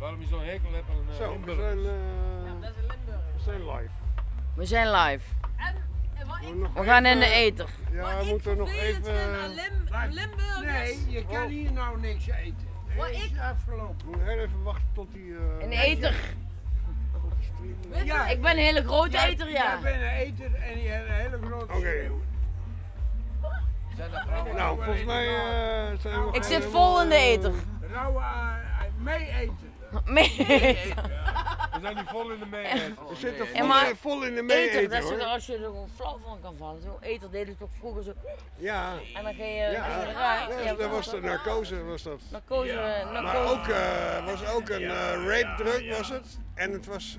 waarom je zo'n hekel hebt aan Zo, we Limburg. zijn live. We zijn live. En wat ik We gaan in de eter. Ja, we moeten nog even... Limburgers. Nee, je kan hier nou niks eten. Wat Het is ik- afgelopen. We moeten heel even wachten tot die... In de eter. Ja, Ik ben een hele grote jij- eter, ja. Jij bent een eter en je hebt een hele grote Oké. schreeuw. Nou, volgens mij zijn we... Ik zit vol in de eter. Rauwe mee eten. Mee. We zijn nu vol in de mee. We zitten Ja, maar vol in de Eter, mee-eten, dat is hoor. als je er gewoon flauw van kan vallen. Zo eter deden ze toch vroeger zo. Ja, En dan ga je ja, eruit. ja, dat was de narcose, was dat. Narcose. Maar ook, was ook een rape-drug, was het. En het was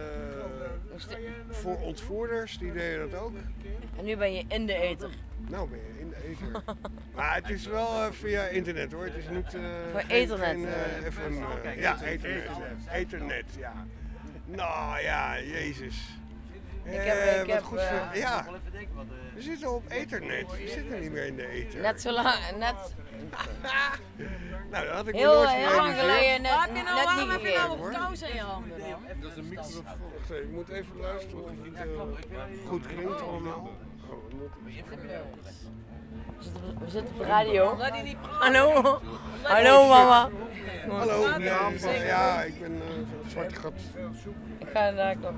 voor ontvoerders, die deden dat ook. En nu ben je in de eter. Nou ben je in de eter. Maar het is wel via internet hoor, het is niet... Voor geen- ethernet. geen, even, ja, ethernet. Ethernet, ja. Nou ja, jezus. Ik wat heb, goed voor... Ja, we zitten op ethernet, we zitten niet meer in de ether. Net zo lang, net Nou, dat had ik me heel, nooit heel lang gerealiseerd. geleden net, Heb je nou, net waarom niet heb je nou gegeven. een kous in je handen dan? Dat is een microfoon. Wacht even, ik moet even luisteren of het goed klinkt allemaal. Oh, we moeten... We zitten op de radio. Laat die niet praten. Hallo. Hallo mama. Hallo, ja, ik ben van het Zwarte Gat. Ik ga daar nog.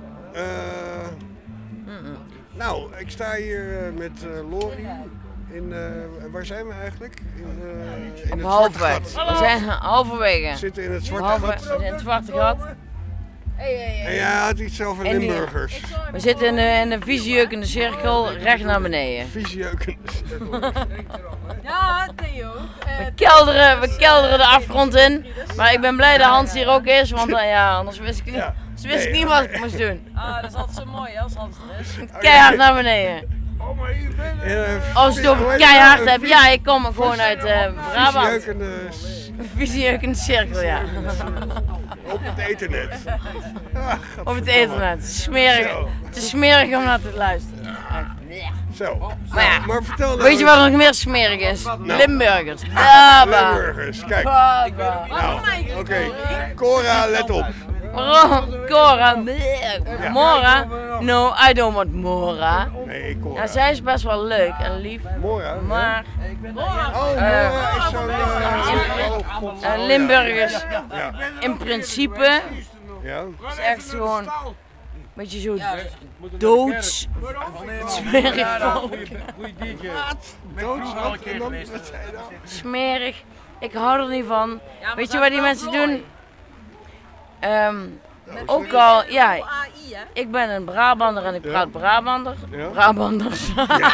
Nou, ik sta hier met Lori. Waar zijn we eigenlijk? In Op het halfweg. Zwarte Gat. We zijn halverwege. We zitten in het Zwarte Halfweg. Gat. We zijn in het zwarte gat. En jij had iets over En die- Limburgers. We zitten in de visieukende cirkel recht naar beneden. Visieuken. Ja, Theo. We kelderen de afgrond in. Maar ik ben blij dat Hans hier ook is, want ja, anders wist ik, Ja. wist ik niet wat ik moest doen. Ah, dat is altijd zo mooi hè, als Hans er is. Keihard naar beneden. Oh, maar je bent Als je het over keihard hebt, ja, ik kom gewoon uit Brabant. Visieukende Visieukende cirkel, ja. op het ethernet. Op het internet. Smerig. Zo. Het is smerig om naar te luisteren. Zo. Maar ja, Maar vertel nou weet je eens- wat nog meer smerig is? Limburgers. Baba. Limburgers, kijk. Baba. Nou, oké. Cora, let op. Cora. Mora. No, I don't want Mora. Nee, Cora. Ja, zij is best wel leuk en lief. Mora. Maar Oh, Mora is zo'n... Limburgers Ja. in principe Ja. is echt gewoon een beetje zo doods smerig volk. Goeie DJ. Doodschap en dan... Wat zei je nou? Smerig. Ik hou er niet van. Weet je wat die mensen doen? Ook al, ja, AI hè. ik ben een Brabander en ik praat Brabander. Ja. Brabanders.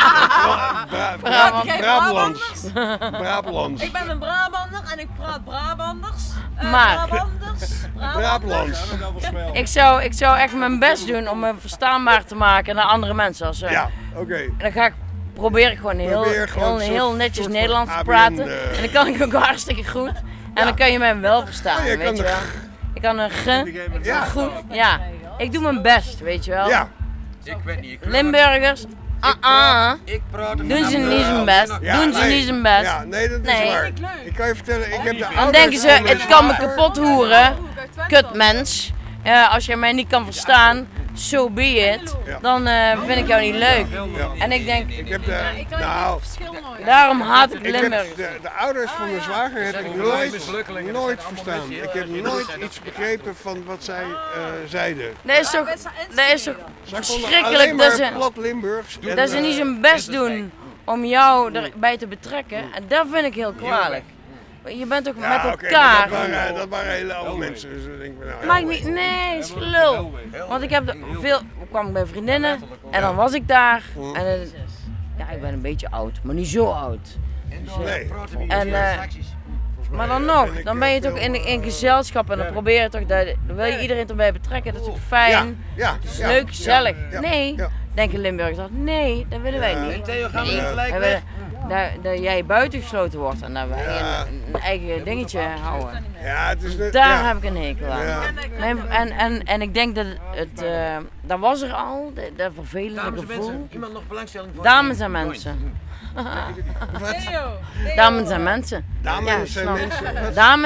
Brabants. Brabants. Ik ben een Brabander en ik praat Brabanders. Maar- Brabanders. Brabants. Ik zou echt mijn best doen om me verstaanbaar te maken naar andere mensen. Als, Ja, oké. En dan ga ik proberen gewoon Probeer gewoon een heel soort- netjes soort van Nederlands te ABN, praten. En dan kan ik ook hartstikke goed. En dan kan je mij wel verstaan, Oh, je weet kan je de- wel. Ik kan een Ja. goed, ja. Ik doe mijn best, weet je wel. Ja. Ik weet niet. Limburgers, Ik praat doen ze niet zijn best. Ja, Doen ze nee. niet zijn best. Ja, nee, dat is Nee. waar. Ik kan je vertellen, ik heb de Dan ouders denken ze, van mijn het kan me zwager- kapot hoeren. Kut mens. Als jij mij niet kan verstaan, so be it. Ja. Dan vind ik jou niet leuk. Ja. En ik denk, Ik heb de, Ik kan nou, het verschil nooit. daarom haat ik ik heb Limburgers. de ouders van mijn zwager heb ik nooit verstaan. Ik heb nooit iets begrepen van wat zij zeiden. Dat is toch Zij konden verschrikkelijk alleen dat maar ze, plat Limburgs. en, dat ze niet zijn best doen om jou erbij te betrekken. En dat vind ik heel kwalijk. Je bent toch ja, met oké, elkaar. maar dat waren hele oude mensen. Dus dan denk ik, nou, ja, Maakt niet, nee, is gelul. Want ik heb kwam ik bij vriendinnen en dan was ik daar. En ja, ik ben een beetje oud, maar niet zo oud. nee. En, maar dan nog, dan ben je toch in gezelschap en dan probeer je toch, dan wil je iedereen erbij betrekken. Dat is toch fijn, Ja, ja, leuk, gezellig. ja, Nee, ja. denken Limburgers dat, nee, dat willen wij niet. Theo, gaan we Nee, gelijk wij weg? willen dat jij buitengesloten wordt en dat wij Ja. een eigen dingetje houden. Ja, het is net, Daar ja. heb ik een hekel aan. Ja. En ik denk dat dat was er al, dat vervelende Dames en gevoel. mensen, iemand nog belangstelling voor? Dames en mensen. Wat? Theo. Dames en mensen. Dames Ja, en snap. mensen. Wat? Dames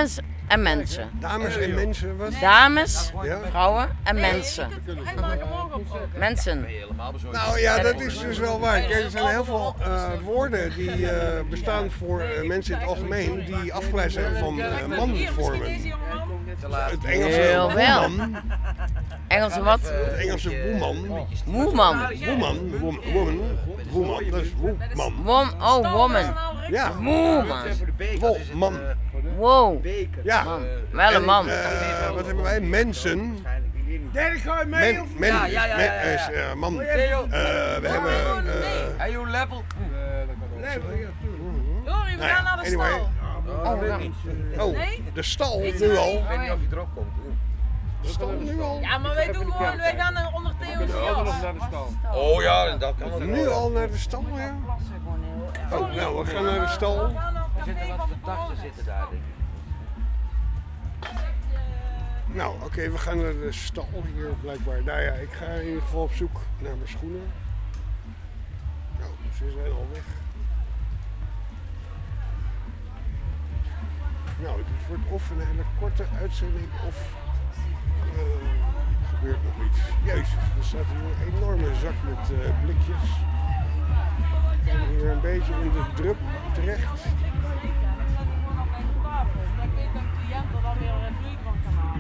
en mensen. Dames en mensen, wat? Dames, Ja? vrouwen en mensen. Hij maakt hem ook op. Mensen. Helemaal bezorgd. Nou ja, dat is dus wel waar. Kijk, er zijn heel veel woorden die bestaan voor mensen in het algemeen die afgeleid zijn van Hier, misschien deze manvormen. jongeman. Het Engelse Heel wel. woman, Engelse wat? het Engelse woman, Woman. woman, dat is woman. Woman. Ja, Woman. woman. Wow. Ja. Man. Wel een man. En, wat hebben wij? Mensen. Dirk, ga je mee of niet? Is man. We hebben. Hey, you level. Jori, we gaan naar de anyway. stal. Oh, Nee? de stal nu al. Ik weet niet of je erop komt. De stal nu al. Ja, maar wij doen gewoon, wij gaan onder Theo's jas. Oh ja, dat kan wel. Nu al naar de stal, ja. Oh, nou, we gaan naar de stal. We gaan naar het café van de Borgen. Zitten daar, denk ik. Nou, oké, we gaan naar de stal hier blijkbaar. Nou ja, ik ga in ieder geval op zoek naar mijn schoenen. Nou, ze zijn al weg. Nou, dit wordt of een hele korte uitzending of gebeurt nog iets. Jezus, er staat hier een enorme zak met blikjes. Ik kom hier een beetje in de drup terecht. Daar weet een cliënt er dan weer een vloei van kan halen.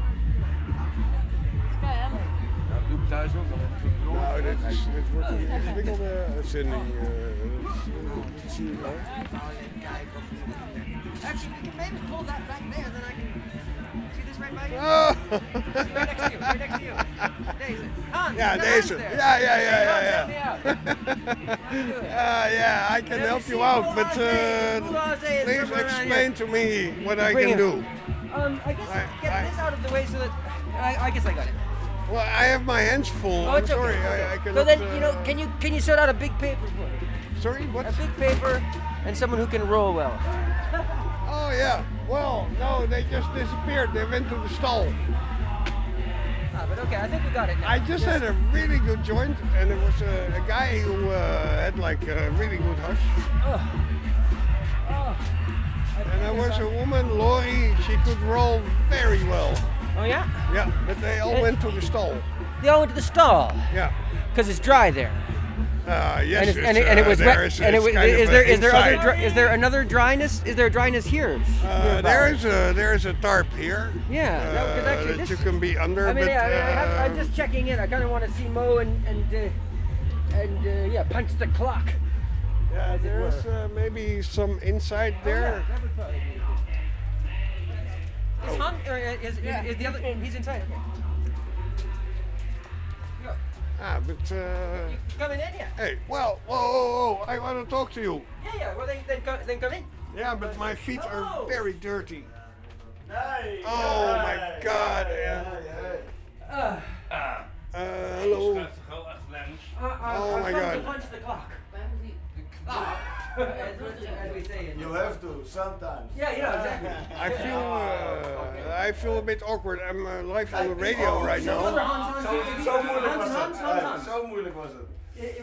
Kijk, hè? Ja, doe ik thuis ook al. Nou, dit wordt een ingewikkelde uitzending. Dat zie je wel. Actually, we can maybe pull that back there, then I can see this right by you. Ah! Right next to you, right next to you. Deze. Hans, Ja, the deze. Hans there. Ja. Help me out. Yeah, I can help you out, but please explain to me what I Bring can it. do. I guess get this out of the way so that I guess I got it. Well, I have my hands full. Oh, I'm it's sorry, okay. I cannot. So then, you know, can you sort out a big paper for me? Sorry, what? A big paper and someone who can roll well. Oh yeah. Well, no, they just disappeared. They went to the stall. Ah, but okay, I think we got it now. I just had a really good joint, and there was a guy who had like a really good hush. And there was a woman, Lori. She could roll very well. Oh yeah? Yeah, but they all went to the stall. They all went to the stall Yeah. because it's dry there. Yes, And it was there wet. is, And it's is kind of there inside. is there another dryness? Is there a dryness here? There is a tarp here. Yeah, because actually that this. you can be under. I mean, but, yeah, I'm just checking in. I kind of want to see Mo and yeah, punch the clock. yeah, there's maybe some inside there. That would probably be. Is Hunt or is the other? He's inside. Okay. But Coming in, yeah. hey, well, whoa, I want to talk to you. Yeah. Well, then come in. Yeah, but my feet are very dirty. Oh my God. Hello. Oh my I've come God. to punch the clock. As we say in. You have to sometimes. Yeah, exactly. I feel a bit awkward. I'm live on the radio right now. Hans. Zo moeilijk was het.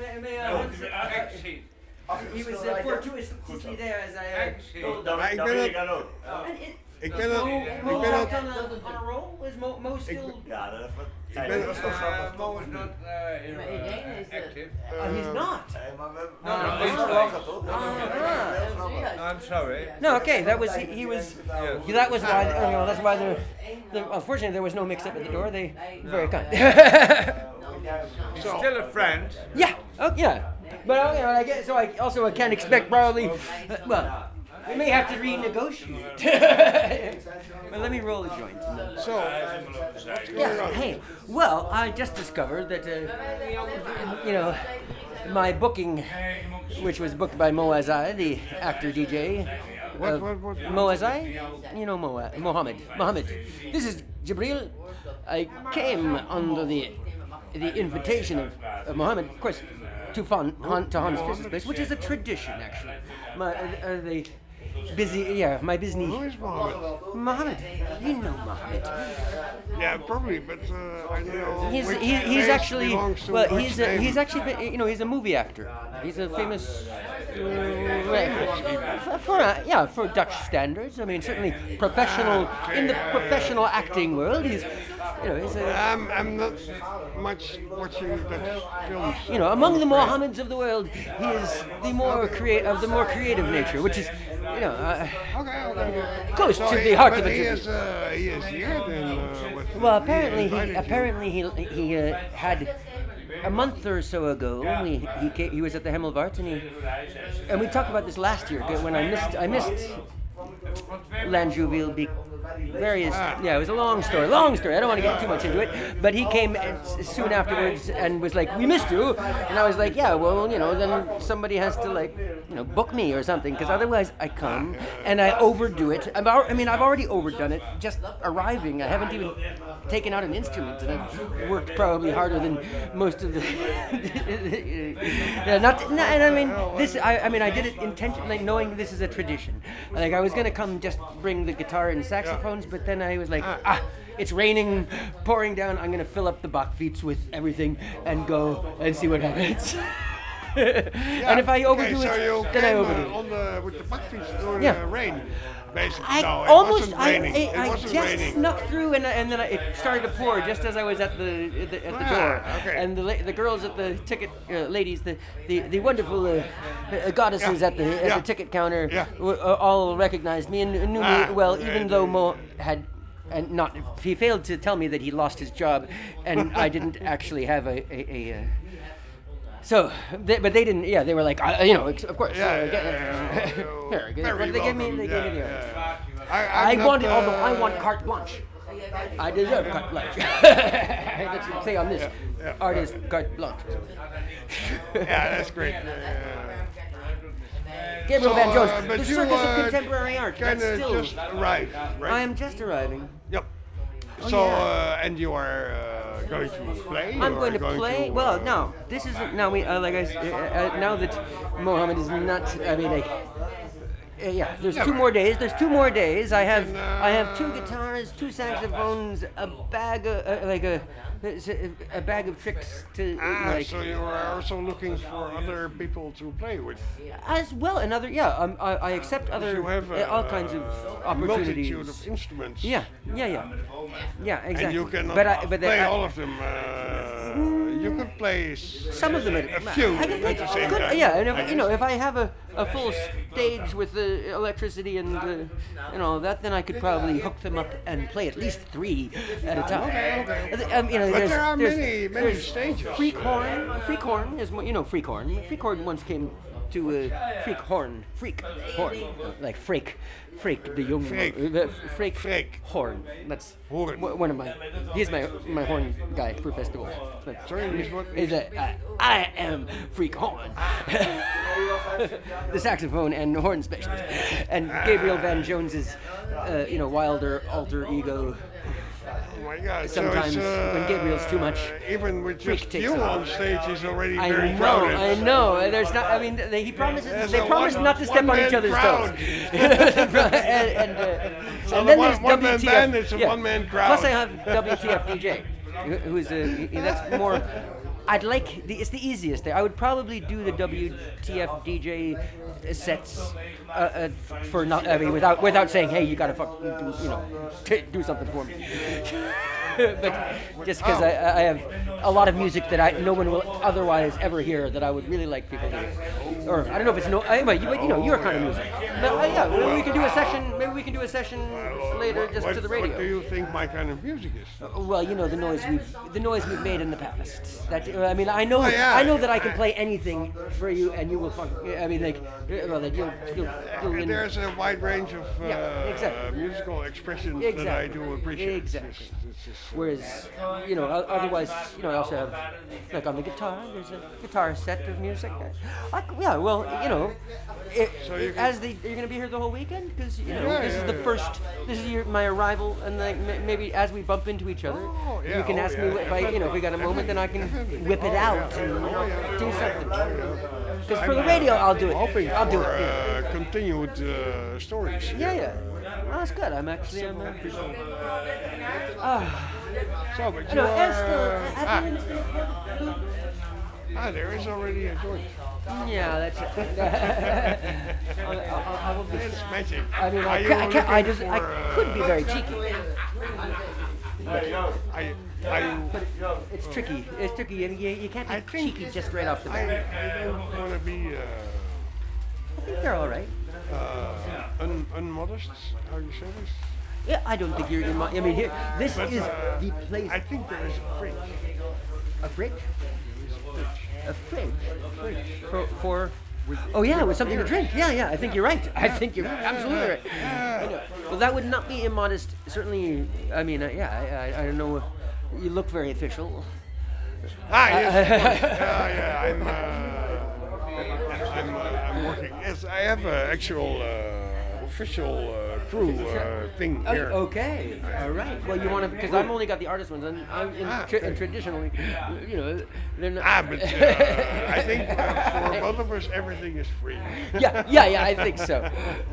He was fortuitously there as I told him. Maar ik ben het. Ik ben het. Mo Ik ben out het. on a roll? Is Mo still? Ja, dat is wat. Ik ben het. Mo is not active. He's not. Nee, maar we No, hebben no, gelachen, toch? I'm sorry. No, okay, that was he was. That was why. That's why unfortunately there was no mix up at the door. They very kind. He's still a friend. Yeah. Oh yeah. But I guess so. I also can't expect probably. Well, we may have to renegotiate. But let me roll a joint. So, Yeah. Hey. Well, I just discovered that my booking, which was booked by Mo Azai, the actor DJ. what? Mo Azai? You know Mohammed. This is Jibril. I came under the invitation of Mohammed, of course, to Hans Visser's place, which is a tradition actually. My busy. Who is Mohammed? Mohammed, you know Mohammed. Yeah, probably, but I don't know. He's which he's place actually belongs to well which he's name. actually he's a movie actor. He's a famous for Dutch standards. I mean, certainly professional in the professional acting world. He's I'm not much watching Dutch films. Among the Mohammeds of the world, he is the more creative nature, which is, close to the heart of the He is here then. Well, apparently he had a month or so ago. He was at the Hemmelvaart, and we talked about this last year when I missed Landjouville. It was a long story. I don't want to get too much into it, but he came soon afterwards and was like, "We missed you," and I was like, "Yeah, well, then somebody has to book me or something, because otherwise I come and I overdo it. I've already overdone it just arriving. I haven't even taken out an instrument, and I've worked probably harder than most of the. I did it intentionally, knowing this is a tradition. Like, I was gonna come just bring the guitar and saxophones, but then I was like, it's raining, pouring down. I'm gonna fill up the Bakfiets with everything and go and see what happens. And if I overdo it, then I overdo it. With the Bakfiets during the rain. Basically, I just snuck through, and then it started to pour just as I was at the door. Okay. And the girls at the ticket, ladies, the wonderful goddesses at the ticket counter, all recognized me and knew me well, even though Mo had. He failed to tell me that he lost his job, and I didn't actually have a but they didn't. Yeah, they were like, of course. Here, what did they give me? They gave me the. I want carte blanche. I deserve carte blanche. Let's say on this artist carte blanche. Yeah, that's great. Gabriel Van Jones, the Circus of Contemporary Art. Kind of just arrived, right? I am just arriving. Yep. And you are going to play? I'm going to play. No, this isn't. Now now that Mohammed is not. There's 2 more days. There's 2 more days. I have 2 guitars, 2 saxophones, a bag of tricks to. So you are also looking for other people to play with. As well, I accept other all kinds of opportunities. Multitude of instruments. Yeah, exactly. And you cannot play all of them. You could play some of them. A few at the same time. Yeah, and if I have a full stage with the electricity and all that, then I could probably hook them up and play at least 3 at a time. Okay. But there are many stages. Freekhorn is Freekhorn. Freekhorn once came to Freekhorn, like Freek the young Freek Horn. That's one of he's my horn guy for festivals. I am Freek Horn, the saxophone and horn specialist, and Gabriel Van Jones is wilder alter ego. Oh my God! Sometimes when Gabriel's too much, even with just you on stage, is already very crowded. I know. There's not. I mean, they promise not to step on each other's toes. and then there's WTF. Band, it's a one-man crowd. Plus, I have WTF DJ, who's that's more. It's the easiest thing. I would probably do the WTF DJ sets for not. Without saying, hey, you gotta do something for me. But just because I have a lot of music that no one will otherwise ever hear that I would really like people to hear. Or I don't know if it's your kind of music. But, maybe we can do a session. Maybe we can do a session later just to the radio. What do you think my kind of music is? The noise we've made in the past. I know that I can play anything for you, and you will. There's a wide range of musical expressions that I do appreciate. Exactly. Whereas, otherwise, I also have, like on the guitar, there's a guitar set of music. You're going to be here the whole weekend? Because, this is my arrival, and maybe as we bump into each other, you can ask me if we got a moment, then I can whip it out and do something. Because for the radio, I'll do it. I'll do it. Continued stories. Yeah. Well, that's good. I'm There is already a joint. Yeah, that's it. I will be. It's magic. I mean, Are you I looking I for, could be very cheeky. Are you? But it's tricky. It's tricky, and you can't be cheeky just right off the I bat. don't want to be I think they're all right. unmodest. How you say this? Yeah, I don't think you're in my. I mean, here, this But, is the place. I think there is a fridge. A fridge? A fridge? For oh yeah, with something to drink. Yeah, I think you're right. I think you're absolutely right. I know. Well, that would not be immodest. Certainly, I mean, I don't know. You look very official. Yes. I'm working. Yes, I have an actual official crew thing here. Okay, all right. Well, you want to, because I've only got the artist ones, and I'm and traditionally, you know, they're not. But I think for both of us, everything is free. Yeah, I think so.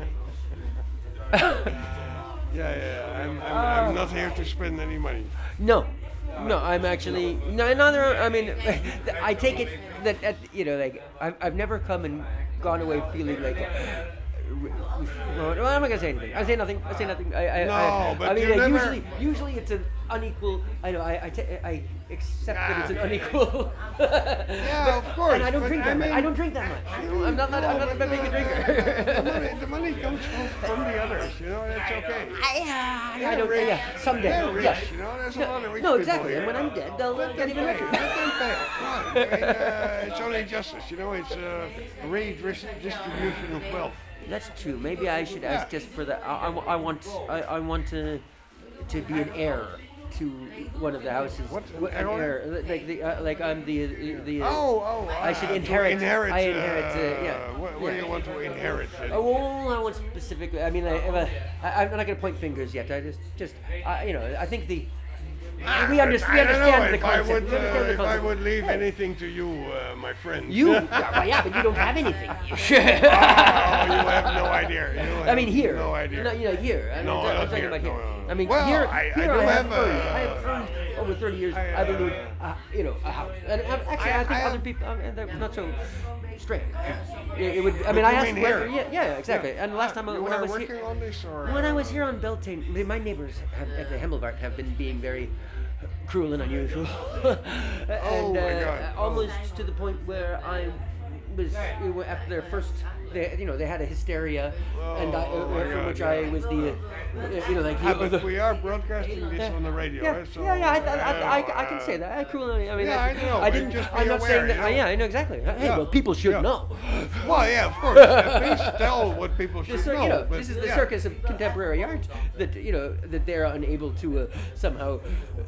I'm not here to spend any money. No, I'm actually neither. I mean, I take it that you know, like I've never come and gone away feeling like. Well, I'm not gonna say anything. I say nothing. I mean, usually it's an unequal. I know. I accept that it's an unequal. Yeah, of course. And I don't drink that much. I don't drink that much. I'm not that big a drinker. The money comes from the others. You know, that's okay. I don't. Yeah, someday. They're rich, Yeah. you know, there's a lot of rich No, people exactly. here. And when I'm dead, they'll get even richer. It's only justice, you know. It's a redistribution of wealth. That's true. Maybe I should ask just for the. I want to be an heir to one of the houses. What? An heir? Like I'm the. I should to inherit. inherit. I inherit. What do you want to inherit? Then? Oh, well, I want specifically. I mean, I'm not going to point fingers yet. I just you know, I think the. We understand the concept. If I would leave anything to you, my friend. You? Yeah, but you don't have anything. You have no idea. I mean, here. No idea. No, here. I mean, No, I'm not talking here. about here. No. I mean, Well, here I I do have have earned. I have earned over 30 years. I believe, you know, a house. And actually, I think other people, they're not so strange. It would. I mean, I asked whether. Yeah, exactly. And the last time when I was working here, on this, or when I was here on Beltane, my neighbors at the Hemmelvart have been being very cruel and unusual, and my God. almost to the point where I was after their first. They had a hysteria, and from which I was the, but we are broadcasting this on the radio. Yeah, So, I can say that. I cruelly. I mean, I know. I didn't. Just be I'm not aware, saying that. you know? Yeah, I know exactly. Hey, well, people should know. Well, yeah, of course. Please tell what people should know. But, this is the circus of contemporary art that that they're unable to somehow.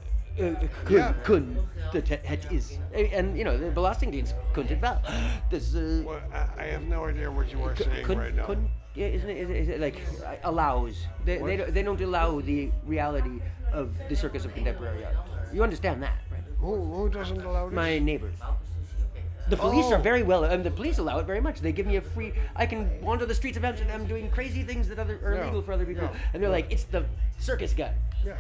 Het is. And the Belastingdienst couldn't het wel. Dus, well, I have no idea what you are saying right now. Is it like allows? They don't allow the reality of the circus of contemporary art. You understand that, right? Who doesn't allow this? My neighbors. The police are very well, and the police allow it very much. They give me a free. I can wander the streets of Amsterdam doing crazy things that are illegal for other people, and they're like, "It's the circus guy." Yeah.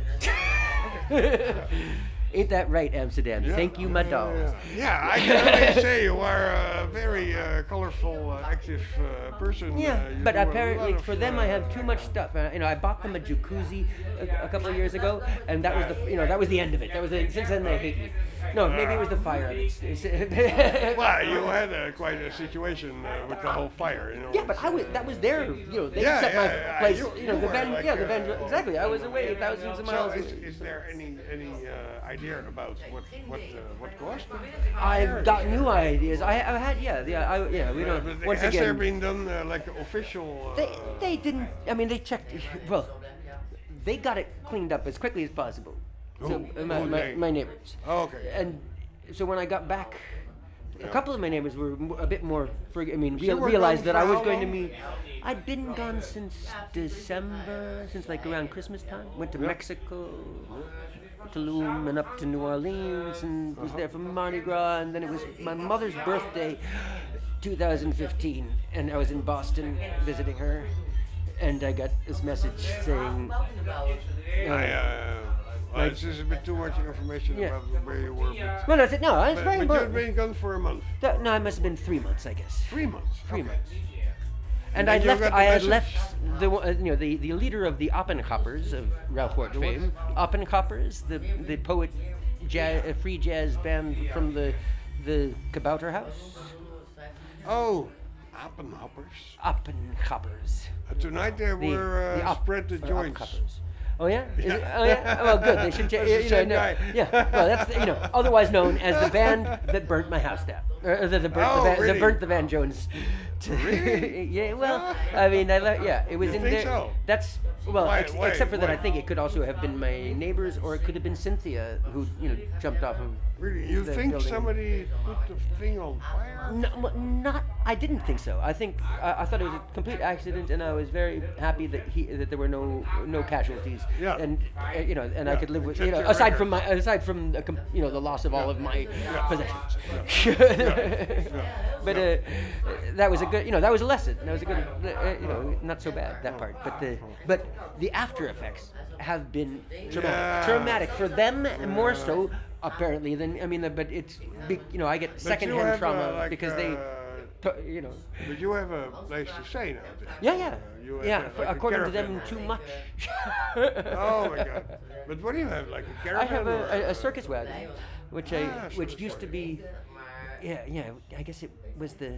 Ain't that right, Amsterdam? Yeah. Thank you, madame. Yeah, I can only say you are a very colorful, active person. Yeah, you but do a apparently lot of, for them I have too much stuff. I bought them a jacuzzi a couple of years ago, and that was that was the end of it. Since then they hate me. No, maybe it was the fire. Well, you had quite a situation with the whole fire, Yeah, but that was their, they set my place. The van, exactly. I was away thousands of miles. So is there any idea about what caused? I've got new ideas. I've had, we don't. But Once has again, there been done like official? They didn't. I mean, they checked. Well, they got it cleaned up as quickly as possible. So my neighbors. Oh, okay. And so when I got back, a couple of my neighbors were a bit more. Realized that I was going to meet. I'd been gone since December, since like around Christmas time. Went to Mexico, Tulum, and up to New Orleans, and was there for Mardi Gras. And then it was my mother's birthday, 2015, and I was in Boston visiting It's just a bit too much information Yeah. about where you were. Well, that's it. No, it's But very you've important. been gone for a month. No, it must have been 3 months, I guess. 3 months. 3 okay. months. And then I you left. got the I had message? left the leader of the Oppenkoppers of Rauchwort fame. Oppenkoppers, the poet, free jazz band from the Kabouter House. Oh, Appenhoppers. Oppenkoppers. Tonight they were spread the joints. Oppenkoppers. Oh yeah? Is it? Oh yeah? Well, good. They should change. That's the same guy. Yeah. Well, that's otherwise known as the band that burnt my house down, or that really? burnt the Van Jones. Really? Yeah. Well, I mean, it was You in think there. so? That's well, Why- except for that, why? I think it could also have been my neighbors, or it could have been Cynthia who jumped off of. Really? You the think building. somebody put the thing on fire? No, not. I didn't think so. I think I thought it was a complete accident, and I was very happy that there were no casualties. Yeah. And and I Yeah. could live with Check your aside record. from the loss of all of my possessions. But that was a good. That was a lesson. That was a good. Not so bad that part. But the after effects have been traumatic. Yeah. Traumatic for them more so apparently than but it's I get But secondhand you have, trauma like, because they But you have a place to stay now. yeah You have, like, a according to them caravan too or- much. Oh my God! But what do you have? Like a I caravan? have or- a circus wagon which circus used to wagon. be I guess it was the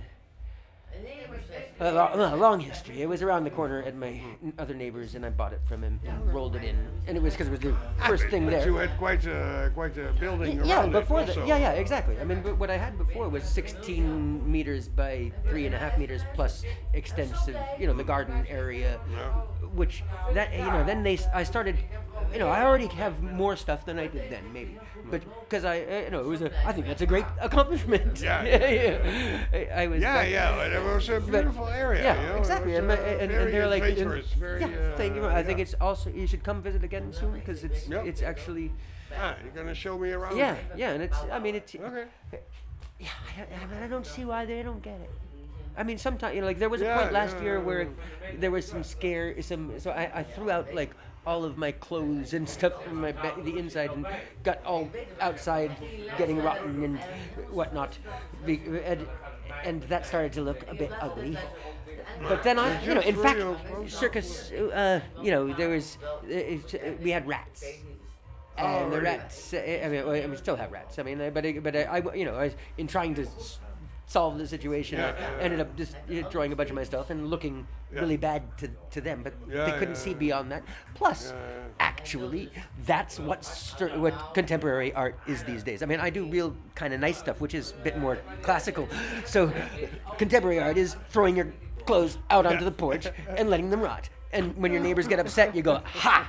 a long history. It was around the corner at my other neighbors, and I bought it from him and rolled it in, and it was because it was the first thing But there. you had quite a building Yeah, around before it also. exactly. I mean, but what I had before was 16 meters by 3.5 meters plus extensive, the garden area, which that then I started, I already have more stuff than I did then maybe, but because it was I think that's a great accomplishment. Yeah. I was. Yeah, it was a beautiful area. Yeah, exactly. It was, And very they're like, adventurous, very, thank you. I think it's also you should come visit again soon because Yep. it's actually. you're gonna show me around. Yeah, and it's. I mean, it's. Okay. Yeah, I don't see why they don't get it. I mean, sometimes like there was a Yeah, point last yeah, year yeah. where there was so I threw out like all of my clothes and stuff from the inside and got all outside getting rotten and whatnot, and that started to look a bit ugly. But then in fact, circus, there was we had rats. And the really? rats, we still have rats. I mean, but I was in trying to solve the situation. I ended up just throwing a bunch of my stuff and looking really bad to them, but they couldn't see beyond that. Plus, actually, that's what contemporary art is these days. I mean, I do real kind of nice stuff, which is a bit more classical. So, contemporary art is throwing your clothes out onto the porch and letting them rot. And when your neighbors get upset, you go, ha!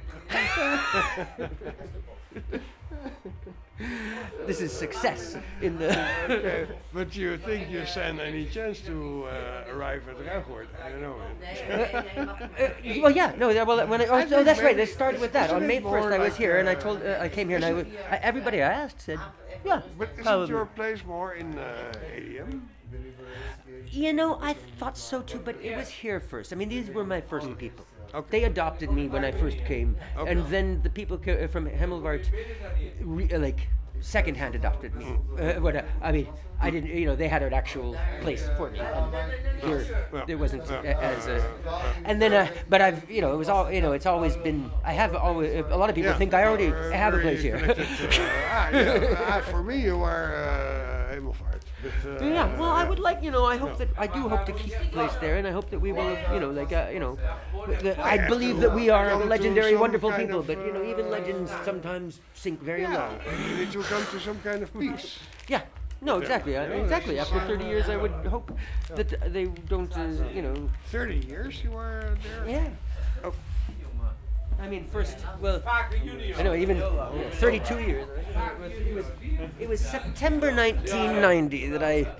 This is success in the. Okay, but you think you stand any chance to arrive at Rauchwort? I don't know. Well, yeah, no. When that's right. They started with that Isn't on it May more 1st. I was like, here, and I told I came here, and everybody I asked said, yeah. But isn't probably. your place more in ADM? I thought so too, but it was here first. I mean, these were my first people. Okay. They adopted me when I first came, and then the people from Himmelwart, secondhand adopted me. I didn't. They had an actual place for me, and here there wasn't as a. And then, but I've, it was all, it's always been. I have always. A lot of people think I already have a place here. For me, you are Himmelvaart. But, Yeah, well, I would like, I do hope to keep the place there, and I hope that we will, I believe that we are come to legendary, some wonderful kind people, of, but, even legends sometimes sink very low. you need to come to some kind of peace. Yeah, no, exactly, exactly. After 30 years, I would hope that they don't, 30 years you were there? yeah. Oh. I mean, first, well, I know, even 32 years. It was September 1990 that I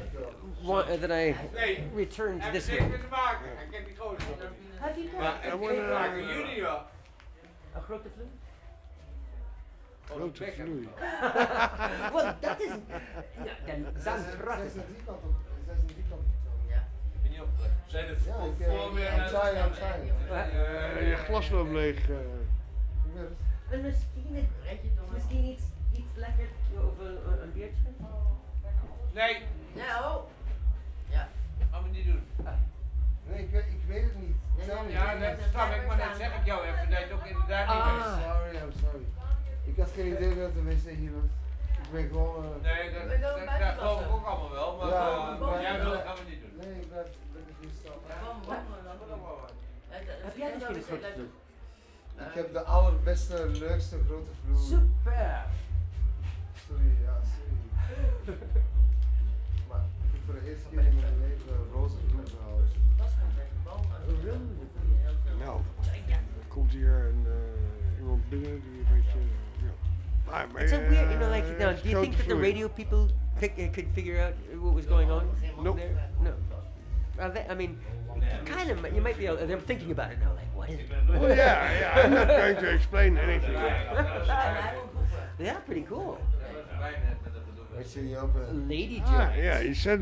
returned to this way. I want A grote vloer? grote vloei. Well, dat is... Dan zandrat is het. Zijn er I'm trying. Je glas loopt leeg. En misschien iets lekker of een biertje? Nee, Nou. Ja. gaan we niet doen. Nee, ik weet het niet. Tell me. Ja, dat snap ik, maar dat zeg ik jou even. Dat je het ook inderdaad niet weet. Sorry, I'm sorry. Ik had geen idee dat de wc hier was. Ik ben gewoon... Nee, dat geloof ik ook allemaal wel, maar jij wil dat gaan we niet doen. Nee, ik blijf niet staan. Heb jij misschien een grote vloer? Ik heb de allerbeste, leukste grote vloer. Super! Sorry, ja, sorry. Maar ik heb voor de eerste keer in mijn leven een roze vloer gehouden. Nou, er komt hier iemand binnen die een beetje... Ja. It's so weird, you know, like, now, do you think that the grote radio people could figure out what was going on Nope. there? No. I mean, kind of, you might be able, they're thinking about it now, like, what is it? Oh yeah, I'm not going to explain anything. Yeah, pretty cool. Als je niet open... Lady Ah, Jones. yeah, he said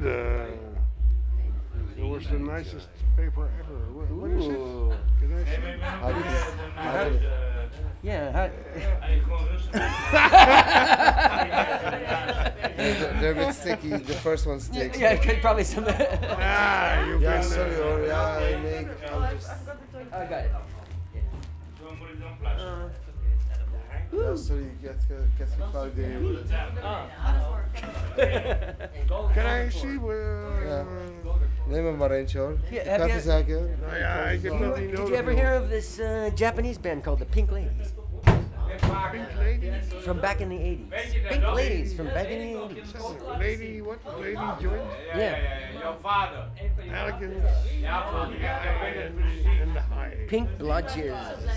it was the nicest paper ever. What is it? Ooh. Can I see? Yeah, They're a bit sticky, the first one sticks. yeah, probably some. Ah, you've Ja, been... sorry hoor, ja, nee, I'm just... I got it. Ja, sorry, ik had geen flauw idee. Can I see Ja. Neem er maar eentje hoor. Yeah, have you- Kaffeezaken. Nou ja, ik heb nog niet Did nodig. you ever hear of this Japanese band called the Pink Ladies? Pink Lady? From back in the 80s. Pink Ladies from back in the 80s. Lady, what? Lady joint? Yeah. Jouw vader. Elegance Ja, voor and the high. Pink blotches.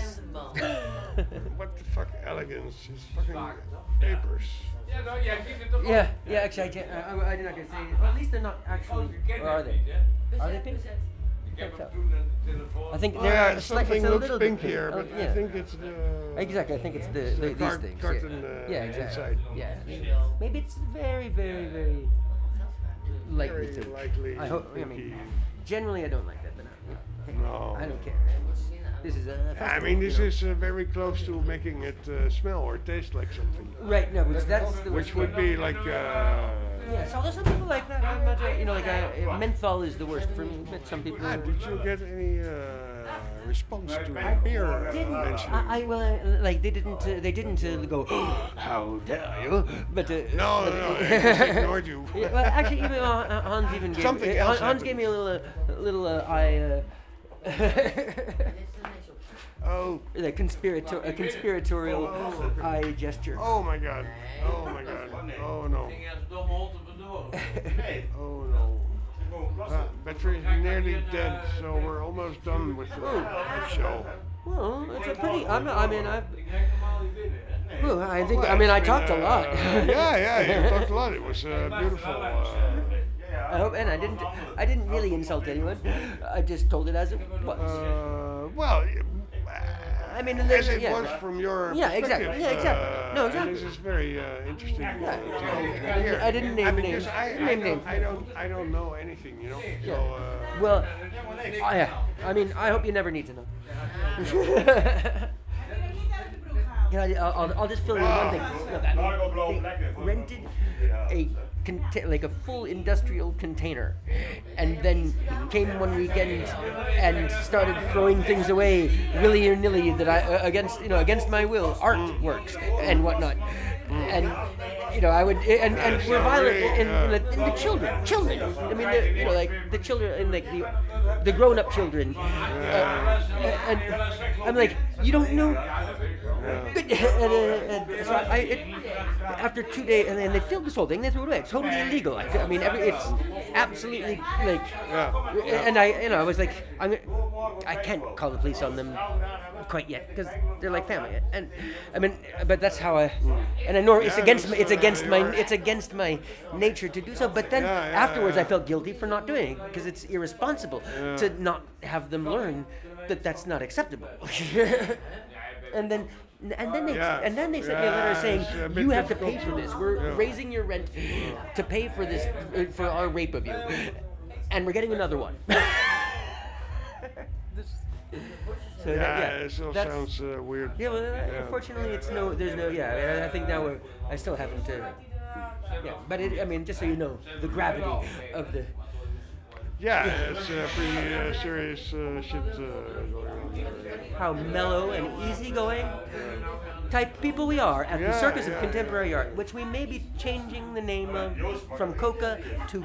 What the fuck elegance? It's fucking papers. Ja, nou, jij ziet het toch Yeah, yeah, actually, I did not get to say it. Well, at least they're not actually. Or are they? Are they pink? Ik heb hem toen aan de telefoon. I think Oh they're yeah, it's something a looks little pink bit here, Oh, but yeah. I think it's the... Exactly, I think it's the these cart- things. carton, yeah, exactly. inside. Yeah. Maybe it's very, very, very likely Very to. likely I hope. I mean, pinky. generally I don't like that, but No. I don't care. This is a. I festival, mean, this you know. is very close to making it smell or taste like something. Right. No, but that's the. Which would be like... Yeah, so there's some people like that, but you know, like menthol is the worst for me. But some people. Did you get any response to the beer mentioning? I like they didn't go. How dare you? But No, I just ignored you. yeah, well, actually, even Hans even gave Something else Hans gave me a little eye. Oh, Like conspiratorial eye gesture. oh my god. Oh my god. Oh no. Ging als domme hond er vandoor. Oh no. Battery's nearly dead, so we're almost done with the show. Well, it's a pretty. I mean, I've. Ik krijg normaal niet binnen. Nee. Well, I think. I mean, I talked a lot. Yeah, you talked a lot. It was beautiful. I hope, and I didn't really insult anyone. I just told it as it was. Well, I mean, as it yeah, was from your Yeah, exactly. perspective. Yeah, exactly. No, exactly. This is very interesting to hear. I didn't name because names. I Names. I don't know anything, you know. So Well, I mean, I hope you never need to know. Yeah, I'll just fill you in one thing. Look, they rented a full industrial container, and then came one weekend and started throwing things away willy-nilly that against my will, artworks and whatnot, and I would and we're violent and the children. I mean, the children and like the grown-up children, and I'm like, you don't know. So after 2 days, and then they filmed this whole thing, they threw it away. It's totally illegal. I mean, it's absolutely like. And I was like, I can't call the police on them quite yet because they're like family. And I mean, but that's how I. And I know it's against my nature to do so. But then afterwards, I felt guilty for not doing it because it's irresponsible to not have them learn that that's not acceptable. And then they sent me a letter saying you have to pay for this. We're raising your rent to pay for this for our rape of you, and we're getting another one. So it still that's- sounds weird. Yeah, well, unfortunately, there's no, I think now I still haven't, but I mean, just so you know, the gravity of the, Yeah, it's pretty serious shit going on. how mellow and easygoing type people we are at the Circus of Contemporary Art, which we may be changing the name of from Coca to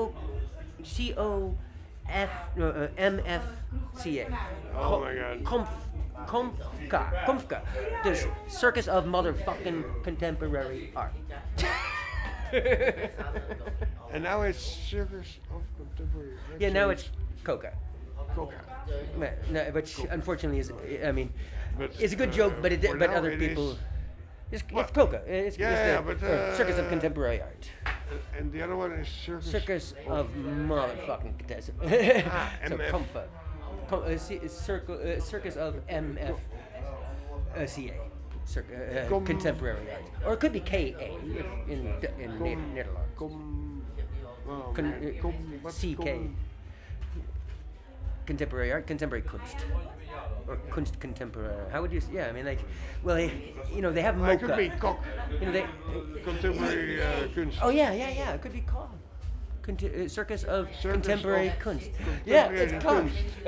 MFCA. Oh my god. Komfka. Dus Circus of Motherfucking Contemporary Art. And now it's Circus of Contemporary. Yeah, now it's Coca. Coca. No, which unfortunately is, I mean, But, it's a good joke, but for but now other it people. is- It's What? Coca. It's but Circus of Contemporary Art. And the other one is Circus of Motherfucking Contemporary. So MF. Comfa. Circus of MFCA. Contemporary Art. Or it could be KA in Netherlands. CK. Contemporary art, contemporary Kunst. Or Kunst contemporary. How would you say? Yeah, I mean, like, well, they have It could mocha. be cock. Contemporary kunst. Oh, yeah. It could be called Circus of Circus Contemporary of Kunst. Contemporary Yeah, it's called.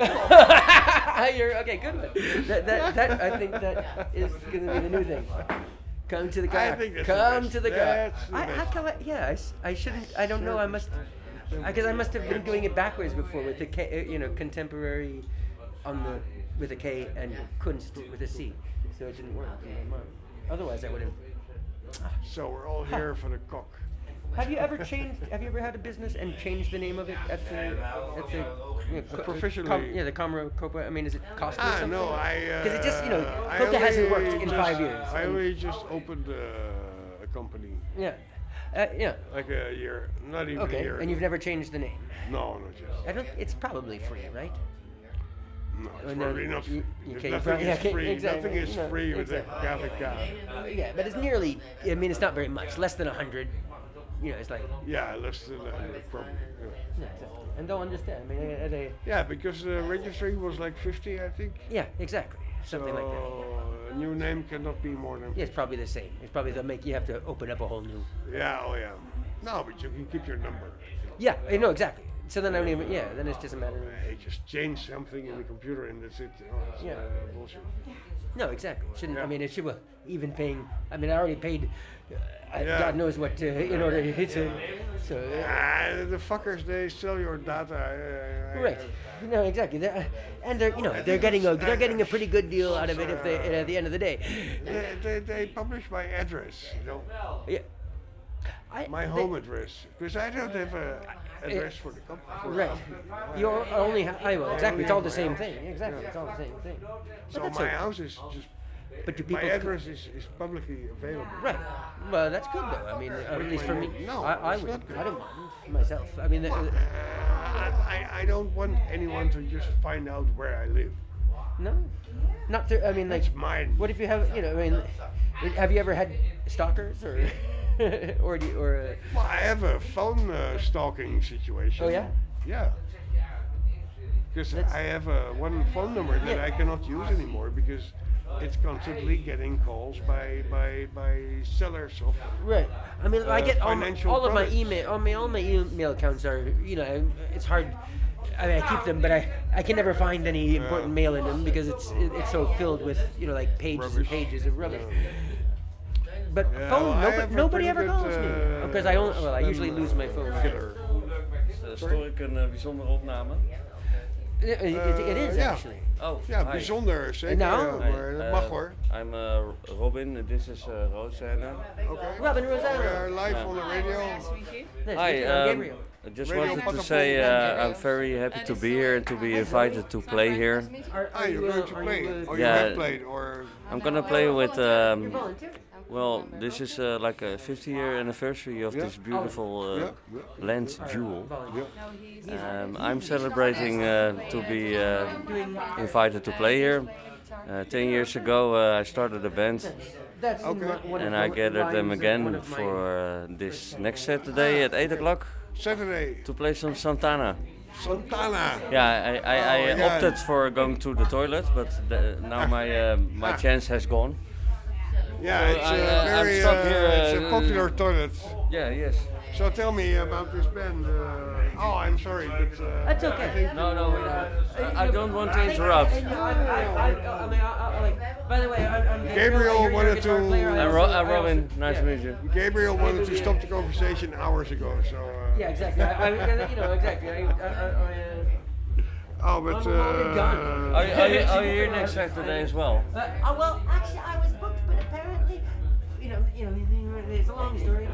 Kunst. You're okay. Good one. That I think that is going to be the new thing. Come to the I car. think that's Come the to the best. car. That's the How best. come I shouldn't. I don't know. I must. Because I must have been doing it backwards before with the K, contemporary with a K and Kunst with a C. So it didn't work in my mind. Otherwise, I would have. So we're all here for the cock. Have you ever had a business and changed the name of it at the Professionally. the Comro Copa? I mean, is it costly or something? No, Because it just, I Coca hasn't worked only in just- 5 years. I only just opened a company. Yeah. Like a year, not even a Okay, year. and you've never changed the name. No, not yet. It's probably free, right? No, Oh, it's no, probably not free. you Because can't- nothing is yeah, free. exactly. Nothing is No, free with the exactly. KVK. Yeah, but it's nearly. I mean, it's not very much. Less than 100. It's like. Yeah, less than 100 probably. Yeah. Yeah, exactly. And don't understand. I mean, Yeah, because the registry was like 50, I think. yeah, exactly. Something like that. So a new name cannot be more than. Yeah, it's probably the same. It's probably you have to open up a whole new. Yeah, oh yeah. No, but you can keep your number. Yeah, I know exactly. So then I don't even. Yeah, then it's just a matter of. You just change something in the computer and that's it. It's, Yeah. bullshit. No, exactly. Shouldn't. I Yeah. mean, it should. Even paying. I mean, I already paid. Yeah. God knows what in order to hit it. So. The fuckers, they sell your data. Right. No, exactly. They're getting a pretty good deal out of it if they at the end of the day. They publish my address, Yeah. my home address, because I don't have a address for the company. Right. You only have. Exactly. It's all the same thing. Exactly. It's all the same thing. So that's my okay. house is just. But do My people? address is publicly available. Right. Well, that's good though. I mean, at least for me. No, I it's would. not good. I don't mind myself. I mean, I don't want anyone to just find out where I live. no, not. I mean, like. It's mine. What if you have? I mean, have you ever had stalkers or, or do you, or? Well, I have a phone stalking situation. Oh yeah. Yeah. Because I have one phone number that I cannot use anymore because it's constantly getting calls by sellers of. Right. I mean, I get financial all of my products. email. All my email accounts are. It's hard. I mean, I keep them, but I can never find any important mail in them because it's so filled with like pages and Rubbish. pages of rubbish. But Yeah, phone, well, I have a nobody pretty ever good, calls me because I usually lose my phone. Killer. Stoor ik een bijzondere opname? It is yeah. actually. Oh, Ja, hi. bijzonder, zeker. Nou? Ja, maar dat mag hoor. I'm Robin, this is Rosanna. Okay. Robin We are Rosanna. live on the radio. Nice to meet Hi, you. I'm Gabriel. I just Radio wanted to Patapon. say I'm very happy to be here and to be invited to play here. Ah, you're going to play. Or you Yeah. have played, or I'm gonna play with, Volunteer? well, this is like a 50-year anniversary of this beautiful lens jewel. I'm celebrating to be invited to play here. 10 years ago I started a band That's and I gathered them again for this next Saturday at 8 o'clock Saturday. to play some Santana. Santana. Yeah, I opted for going to the toilet, but now my chance has gone. Yeah, so it's it's a popular toilet. Yeah, yes. So tell me about this band. I'm sorry, but that's okay. No, I don't want to interrupt. By the way, I'm Gabriel wanted to. I'm Robin. Nice to meet you. Gabriel wanted to stop the conversation hours ago. So. Yeah, exactly. Exactly. Oh, but are you here next Saturday as well? Well, actually, I was booked, but apparently, it's a long story.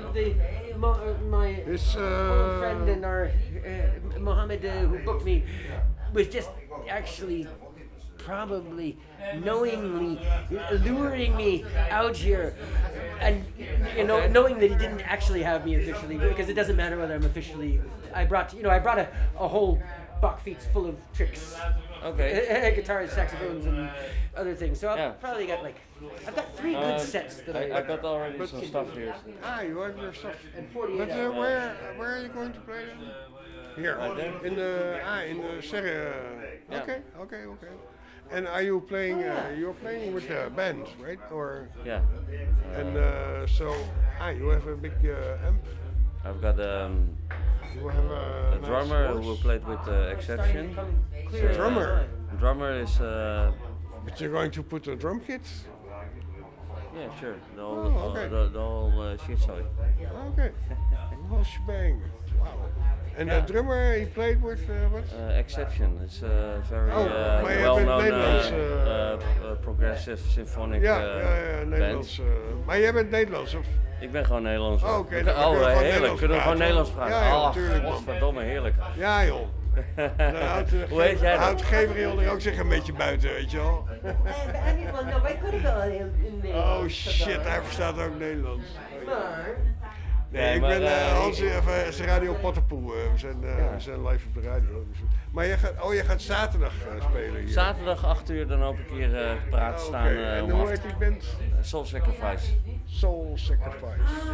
My old friend and our Mohammed who booked me was just actually probably knowingly luring me out here, and knowing that he didn't actually have me officially, because it doesn't matter whether I'm officially. I brought a whole Bach-feets full of tricks. Okay. Guitars, saxophones, and other things. So I've probably got I've got 3 good sets that I got already some stuff here. You have your stuff. And 48 But where are you going to play then? Here, in the Serre. Yeah. Okay. And are you playing? You're playing with a band, right? Or yeah. And so you have a big amp. I've got You have a drummer who played with Exception. Drummer is. But you're going to put a drum kit? Yeah, sure. The whole shit, sorry. Okay. The whole shebang. Wow. And the drummer he played with what? Exception. It's a very well-known progressive symphonic band. Maar jij bent Nederlands of? Ik ben gewoon Nederlands. Oké. Heerlijk. Kunnen we gewoon Nederlands praten? Ja, natuurlijk. Godverdomme, heerlijk. Ja joh. Hoe heet jij houdt Gabriel er ook zich een beetje buiten, weet je wel? wij kunnen wel in Nederlands. Oh shit, hij verstaat ook Nederlands. Maar... Nee, ik ben Hans van Radio Potterpoel. We zijn live op de radio. Maar jij gaat zaterdag spelen hier? Zaterdag 8 uur, dan hoop ik hier paraat te staan. En hoe heet die band? Soul Sacrifice. Soul Sacrifice.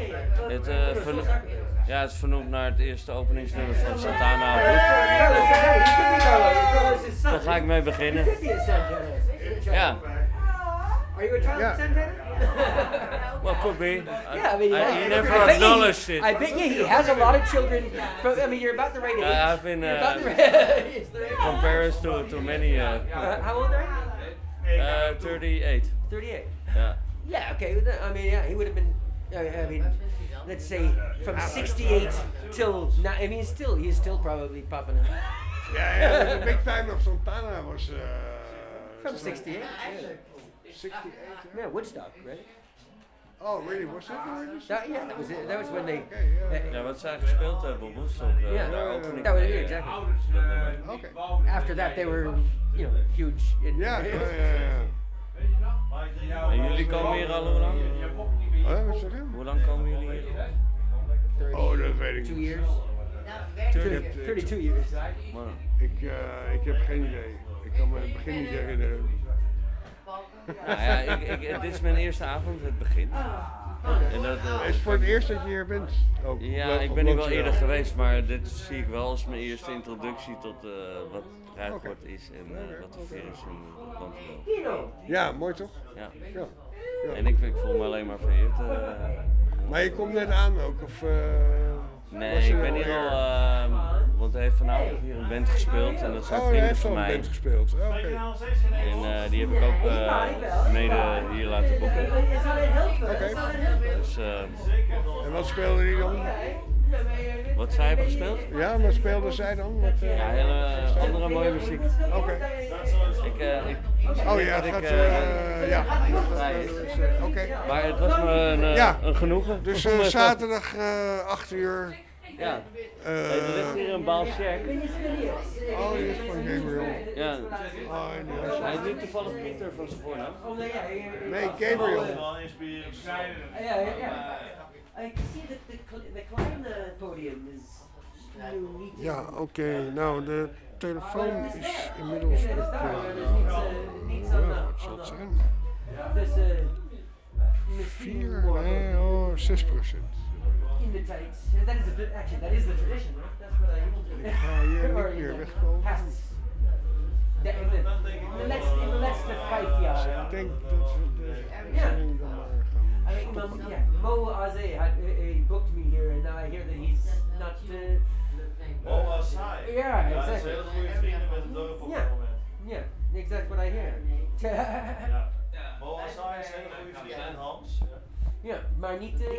Het is vernoemd naar het eerste openingsnummer van Santana. Daar ga ik mee beginnen. Ja. Are you a child of Santana? Well, could be. He never acknowledged it. I bet you he has a lot of children. You're about the right age. I've been compared to many. How old are you? 38. 38. Yeah. Yeah. Okay. He would have been. Let's say from 68 till now. He's still probably popping up. Yeah. The big time of Santana was. From 68. 68. Yeah, Woodstock, right? Oh, really? Was that already? That was it. That was when they. Ja, wat zij gespeeld hebben op Woodstock. That was it, exactly. Okay. After that, they were, huge. Yeah. En jullie komen hier al hoe lang? Wat zeg je? Hoe lang komen jullie hier? 30, Oh, dat weet ik 2 niet. years. 32 years. Ik heb geen idee. Ik kan me het begin niet herinneren. Dit is mijn eerste avond, het begin. En dat, is het voor het eerst dat je hier bent? Ook ja, ik ben hier wel eerder geweest, maar dit zie ik wel als mijn eerste introductie tot wat Ruigoord is en wat de veer is in Landelo. Ja, mooi toch? Ja. Ja. En ik voel me alleen maar vereerd. Maar je komt net aan ook? Of, nee, ik ben hier al, want hij heeft vanavond hier een band gespeeld en dat zijn vrienden van mij. Hij heeft al een band gespeeld, oké. En die heb ik ook mede hier laten boeken. Oké. Dus, en wat speelden die dan? Wat zij hebben gespeeld? Ja, wat speelden zij dan? Ja, hele andere mooie muziek. Oké. Oh ja, het gaat, Oké. Maar het was me een genoegen. Dus zaterdag 8 uur. Ja. Er ligt hier een Baal Sjerk. Oh, die is van Gabriel. Ja. Hij is niet toevallig Pieter van zijn voornaam. Nee, Gabriel. I see that the climb podium is unique. Ja, oké. Nou, de telefoon is inmiddels op. Wat zal het zijn? 4, 6%. in the tijd. That is actually that is the tradition, right? That's what I. Or in the the past. In the laatste 5 jaar. Ik denk dat we de inzending dan maar gaan stoppen. Mo Azeh he booked me here, and now I hear that he's not. Mo Azeh. Yeah, Ja, exactly. dat is heel goede vrienden met het dorp op het moment. Yeah, exactly what I hear. Ja. Mo Azeh is een hele goede vriend en Hans. Ja, maar niet.